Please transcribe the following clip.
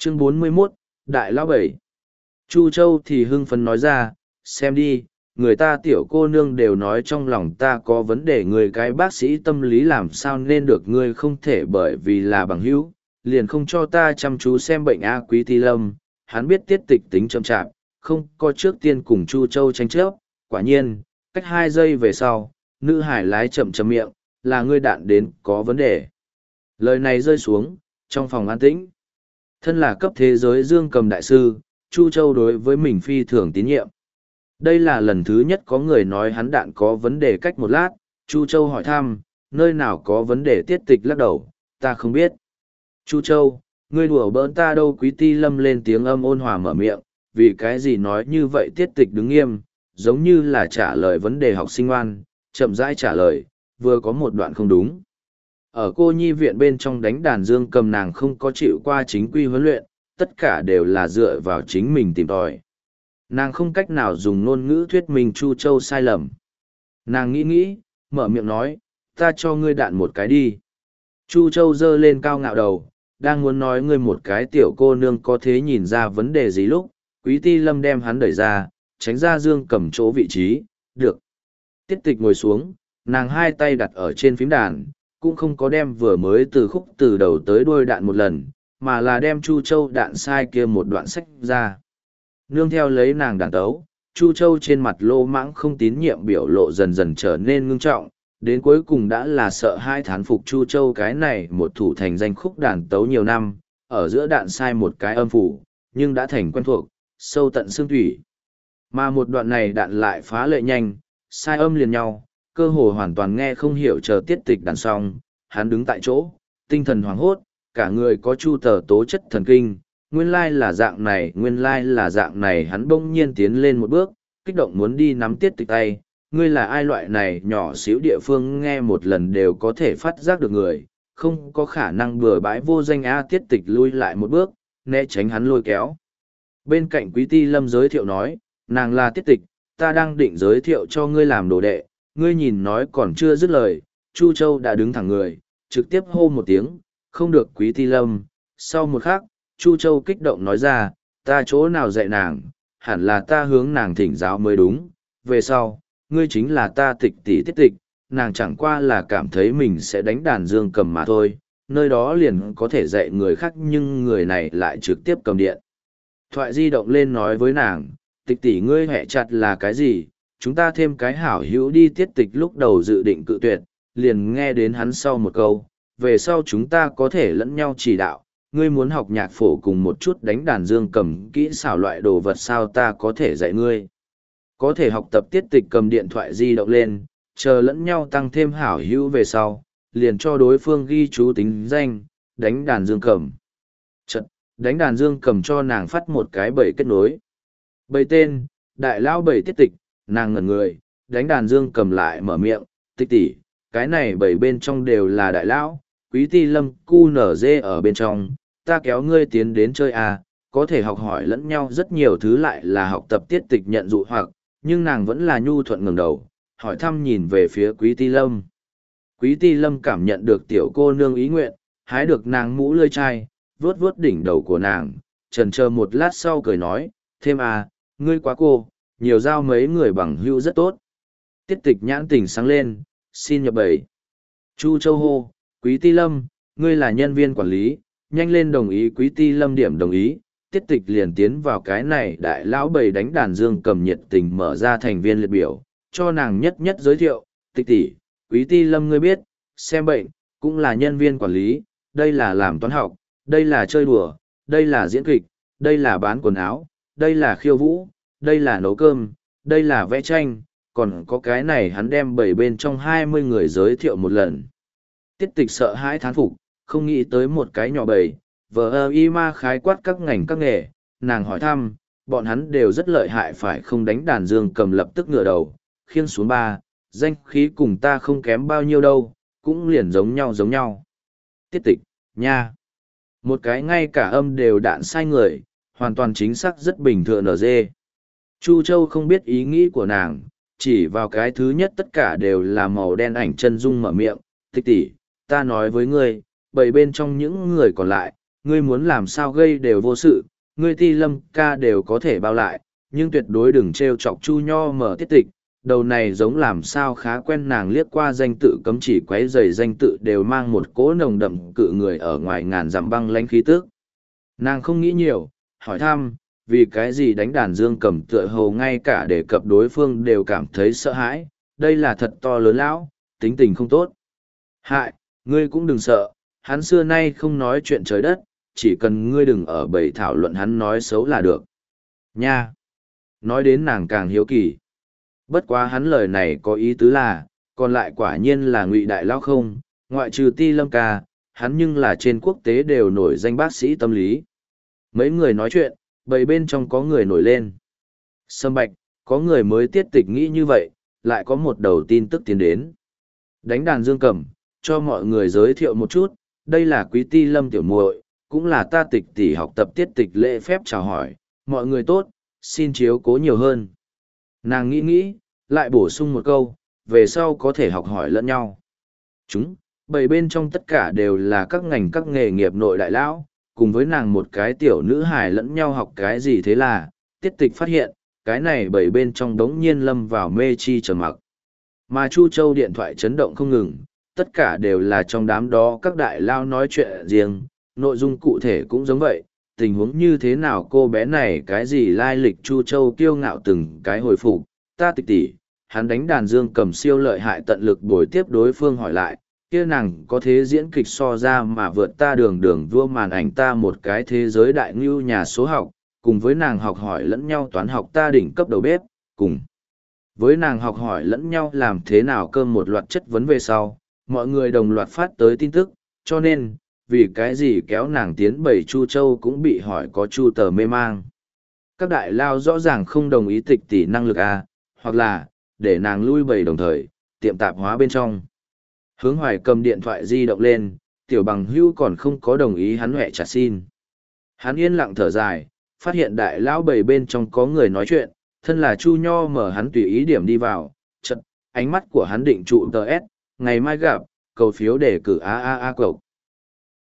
Chương 41, Đại Lão Bảy. Chu Châu thì hưng phấn nói ra, xem đi, người ta tiểu cô nương đều nói trong lòng ta có vấn đề, người cái bác sĩ tâm lý làm sao nên được ngươi không thể bởi vì là bằng hữu, liền không cho ta chăm chú xem bệnh A. Quý Ti Lâm. Hắn biết tiết tịch tính chậm chạp, không có trước tiên cùng Chu Châu tranh chấp, quả nhiên, cách 2 giây về sau, nữ hải lái chậm chậm miệng, là ngươi đạn đến có vấn đề. Lời này rơi xuống, trong phòng an tĩnh. Thân là cấp thế giới dương cầm đại sư, Chu Châu đối với mình phi thường tín nhiệm. Đây là lần thứ nhất có người nói hắn đạn có vấn đề. Cách một lát, Chu Châu hỏi thăm, nơi nào có vấn đề? Tiết tịch lắc đầu, ta không biết. Chu Châu, ngươi đùa bỡn ta đâu? Quý Ti Lâm lên tiếng âm ôn hòa mở miệng, vì cái gì nói như vậy? Tiết tịch đứng nghiêm, giống như là trả lời vấn đề học sinh ngoan, chậm rãi trả lời, vừa có một đoạn không đúng. Ở cô nhi viện bên trong đánh đàn dương cầm, nàng không có chịu qua chính quy huấn luyện, tất cả đều là dựa vào chính mình tìm tòi. Nàng không cách nào dùng ngôn ngữ thuyết minh Chu Châu sai lầm. Nàng nghĩ, mở miệng nói, ta cho ngươi đạn một cái đi. Chu Châu giơ lên cao ngạo đầu, đang muốn nói ngươi một cái tiểu cô nương có thế nhìn ra vấn đề gì lúc, Quý Ti Lâm đem hắn đẩy ra, tránh ra dương cầm chỗ vị trí, được. Tiết tịch ngồi xuống, nàng hai tay đặt ở trên phím đàn, cũng không có đem vừa mới từ khúc từ đầu tới đuôi đạn một lần, mà là đem Chu Châu đạn sai kia một đoạn sách ra. Nương theo lấy nàng đàn tấu, Chu Châu trên mặt lô mãng không tín nhiệm biểu lộ dần dần trở nên ngưng trọng, đến cuối cùng đã là sợ hai thán phục Chu Châu cái này một thủ thành danh khúc đàn tấu nhiều năm, ở giữa đạn sai một cái âm phủ, nhưng đã thành quen thuộc, sâu tận xương thủy. Mà một đoạn này đạn lại phá lệ nhanh, sai âm liền nhau, cơ hồ hoàn toàn nghe không hiểu. Chờ tiết tịch đàn xong, hắn đứng tại chỗ, tinh thần hoảng hốt, cả người có chu tờ tố chất thần kinh, nguyên lai là dạng này, nguyên lai là dạng này. Hắn bỗng nhiên tiến lên một bước, kích động muốn đi nắm tiết tịch tay. Ngươi là ai? Loại này nhỏ xíu địa phương nghe một lần đều có thể phát giác được người, không có khả năng bừa bãi vô danh a. Tiết tịch lui lại một bước, né tránh hắn lôi kéo. Bên cạnh Quý Ti Lâm giới thiệu nói, nàng là tiết tịch, ta đang định giới thiệu cho ngươi làm đồ đệ. Ngươi nhìn nói còn chưa dứt lời, Chu Châu đã đứng thẳng người, trực tiếp hô một tiếng, không được. Quý Ti Lâm. Sau một khắc, Chu Châu kích động nói ra, ta chỗ nào dạy nàng, hẳn là ta hướng nàng thỉnh giáo mới đúng. Về sau, ngươi chính là ta tịch tỷ tiết tịch, nàng chẳng qua là cảm thấy mình sẽ đánh đàn dương cầm mà thôi, nơi đó liền có thể dạy người khác, nhưng người này lại trực tiếp cầm điện thoại di động lên nói với nàng, tịch tỷ ngươi hẹ chặt là cái gì, chúng ta thêm cái hảo hữu đi. Tiết tịch lúc đầu dự định cự tuyệt, liền nghe đến hắn sau một câu, về sau chúng ta có thể lẫn nhau chỉ đạo, ngươi muốn học nhạc phổ cùng một chút đánh đàn dương cầm kỹ xảo loại đồ vật sao, ta có thể dạy ngươi. Có thể học tập. Tiết tịch cầm điện thoại di động lên, chờ lẫn nhau tăng thêm hảo hữu về sau, liền cho đối phương ghi chú tính danh, đánh đàn dương cầm. Đánh đàn dương cầm cho nàng phát một cái bầy kết nối. Bầy tên, Đại Lão Bảy Tiết tịch, nàng ngẩn người, đánh đàn dương cầm lại mở miệng, tịch tỷ, cái này bầy bên trong đều là đại lão, Quý Ti Lâm cu nở dê ở bên trong, ta kéo ngươi tiến đến chơi à, có thể học hỏi lẫn nhau rất nhiều thứ. Lại là học tập. Tiết tịch nhận dụ hoặc, nhưng nàng vẫn là nhu thuận ngẩng đầu, hỏi thăm nhìn về phía Quý Ti Lâm. Quý Ti Lâm cảm nhận được tiểu cô nương ý nguyện, hái được nàng mũ lưỡi chai, vuốt vuốt đỉnh đầu của nàng, chần chờ một lát sau cười nói, thêm à, ngươi quá cô, nhiều giao mấy người bằng hữu rất tốt. Tiết tịch nhãn tình sáng lên, xin nhập bầy. Chu Châu hô, Quý Ti Lâm, ngươi là nhân viên quản lý, nhanh lên đồng ý. Quý Ti Lâm điểm đồng ý. Tiết tịch liền tiến vào cái này đại lão bầy đánh đàn dương cầm, nhiệt tình mở ra thành viên liệt biểu, cho nàng nhất nhất giới thiệu, tịch tỷ, Quý Ti Lâm ngươi biết, xem bệnh, cũng là nhân viên quản lý, đây là làm toán học, đây là chơi đùa, đây là diễn kịch, đây là bán quần áo, đây là khiêu vũ, đây là nấu cơm, đây là vẽ tranh, còn có cái này. Hắn đem 7 bên trong 20 người giới thiệu một lần. Tiết tịch sợ hãi thán phục, không nghĩ tới một cái nhỏ bầy, vờ y ma khái quát các ngành các nghề. Nàng hỏi thăm, bọn hắn đều rất lợi hại phải không? Đánh đàn dương cầm lập tức ngửa đầu, khiêng xuống 3, danh khí cùng ta không kém bao nhiêu đâu, cũng liền giống nhau. Tiết tịch, nha. Một cái ngay cả âm đều đạn sai người, hoàn toàn chính xác rất bình thường ở dê. Chu Châu không biết ý nghĩ của nàng, chỉ vào cái thứ nhất tất cả đều là màu đen ảnh chân dung mở miệng, tịch tỷ, ta nói với ngươi, 7 bên trong những người còn lại, ngươi muốn làm sao gây đều vô sự, ngươi Ti Lâm ca đều có thể bao lại, nhưng tuyệt đối đừng trêu chọc Chu Nho mở tiết tịch. Đầu này giống làm sao khá quen, nàng liếc qua danh tự cấm chỉ quấy rầy danh tự đều mang một cỗ nồng đậm cự người ở ngoài ngàn dặm băng lãnh khí tức. Nàng không nghĩ nhiều, hỏi thăm, vì cái gì đánh đàn dương cầm tựa hồ ngay cả đề cập đối phương đều cảm thấy sợ hãi, đây là thật to lớn lão, tính tình không tốt. Hại, ngươi cũng đừng sợ, hắn xưa nay không nói chuyện trời đất, chỉ cần ngươi đừng ở bầy thảo luận hắn nói xấu là được. Nha! Nói đến nàng càng hiếu kỳ. Bất quá hắn lời này có ý tứ là, còn lại quả nhiên là ngụy đại lão không, ngoại trừ Ti Lâm ca, hắn nhưng là trên quốc tế đều nổi danh bác sĩ tâm lý. Mấy người nói chuyện, bầy bên trong có người nổi lên. Sâm Bạch, có người mới tiết tịch nghĩ như vậy, lại có một đầu tin tức tiến đến. Đánh đàn dương cầm, cho mọi người giới thiệu một chút, đây là Quý Ti Lâm tiểu muội, cũng là ta tịch tỷ học tập tiết tịch lễ phép chào hỏi, mọi người tốt, xin chiếu cố nhiều hơn. Nàng nghĩ, lại bổ sung một câu, về sau có thể học hỏi lẫn nhau. Bầy bên trong tất cả đều là các ngành các nghề nghiệp nội đại lão, cùng với nàng một cái tiểu nữ hài lẫn nhau học cái gì thế là, tiết tịch phát hiện, cái này bầy bên trong đống nhiên lâm vào mê chi trầm mặc. Mà Chu Châu điện thoại chấn động không ngừng, tất cả đều là trong đám đó các đại lao nói chuyện riêng, nội dung cụ thể cũng giống vậy, tình huống như thế nào cô bé này cái gì lai lịch. Chu Châu kiêu ngạo từng cái hồi phục, ta tịch tỷ, hắn đánh đàn dương cầm siêu lợi hại, tận lực bồi tiếp đối phương hỏi lại, kia nàng có thế diễn kịch so ra mà vượt ta đường đường vua màn ảnh, ta một cái thế giới đại ngưu nhà số học, cùng với nàng học hỏi lẫn nhau toán học ta đỉnh cấp đầu bếp, cùng với nàng học hỏi lẫn nhau làm thế nào cơm, một loạt chất vấn về sau, mọi người đồng loạt phát tới tin tức, cho nên, vì cái gì kéo nàng tiến bầy Chu Châu cũng bị hỏi có Chu tờ mê mang. Các đại lao rõ ràng không đồng ý tịch tỷ năng lực à, hoặc là, để nàng lui bầy đồng thời, tiệm tạp hóa bên trong. Hướng Hoài cầm điện thoại di động lên, tiểu bằng hưu còn không có đồng ý, hắn huệ trả xin. Hắn yên lặng thở dài, phát hiện đại lão bầy bên trong có người nói chuyện, thân là Chu Nho mở, hắn tùy ý điểm đi vào, chật, ánh mắt của hắn định trụ tờ S, ngày mai gặp, cầu phiếu đề cử a cộc.